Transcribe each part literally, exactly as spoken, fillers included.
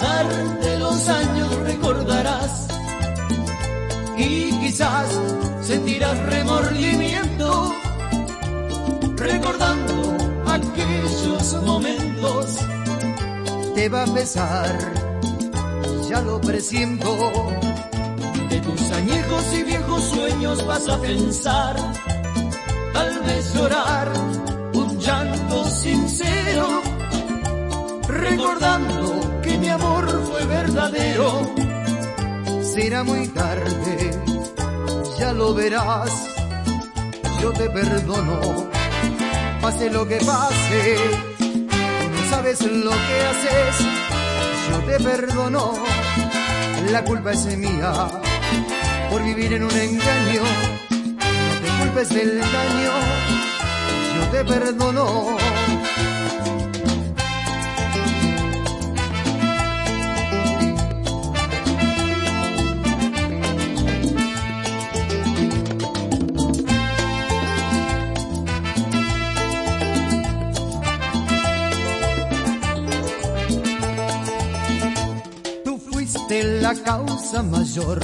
pasar de los años recordarás y quizás sentirás remordimiento recordando aquellos momentos. Te va a pesar, ya lo presiento. De tus añejos y viejos sueños vas a pensar, tal vez llorar un llanto sincero, recordando que mi amor fue verdadero. Será muy tarde, ya lo verás, yo te perdono, pase lo que pase, no sabes lo que haces, yo te perdono, la culpa es mía, por vivir en un engaño, no te culpes del daño, yo te perdono. La causa mayor,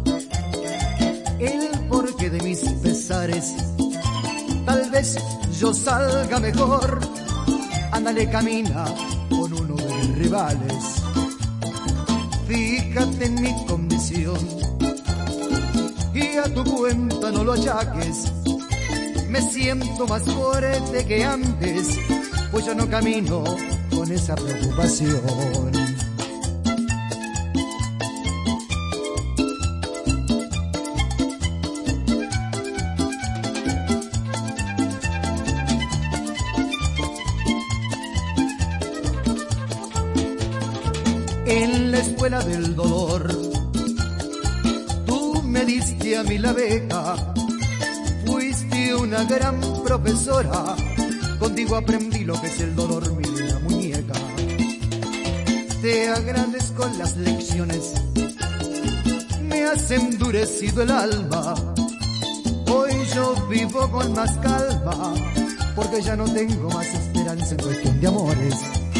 el porqué de mis pesares, tal vez yo salga mejor. Ándale, camina con uno de mis rivales, fíjate en mi condición y a tu cuenta no lo achaques. Me siento más fuerte que antes, pues yo no camino con esa preocupación. En la escuela del dolor, tú me diste a mí la beca, fuiste una gran profesora, contigo aprendí lo que es el dolor, mi linda muñeca. Te agradezco las lecciones, me has endurecido el alma, hoy yo vivo con más calma, porque ya no tengo más esperanza en cuestión de amores.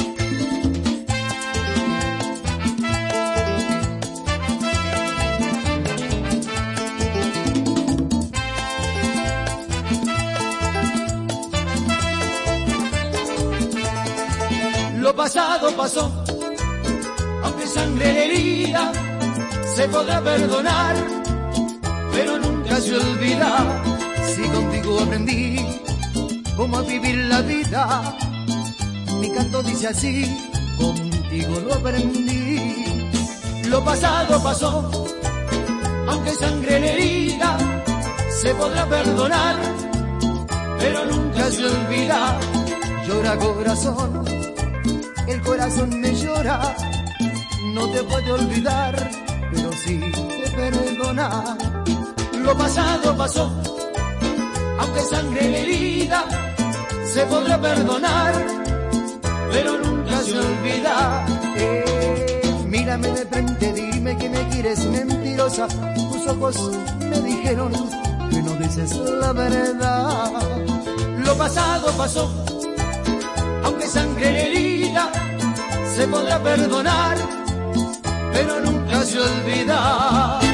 Lo pasado pasó, aunque sangre la herida, se podrá perdonar, pero nunca se olvida. Si contigo aprendí cómo vivir la vida, mi canto dice así, contigo lo aprendí. Lo pasado pasó, aunque sangre la herida, se podrá perdonar, pero nunca se olvida. Llora corazón, el corazón me llora, no te puede olvidar, pero sí te perdona. Lo pasado pasó, aunque sangre la herida, se podrá perdonar, pero nunca se olvida. Eh, mírame de frente, dime que me quieres, mentirosa, tus ojos me dijeron que no dices la verdad. Lo pasado pasó, aunque sangre la herida, se podrá perdonar, pero nunca se olvida.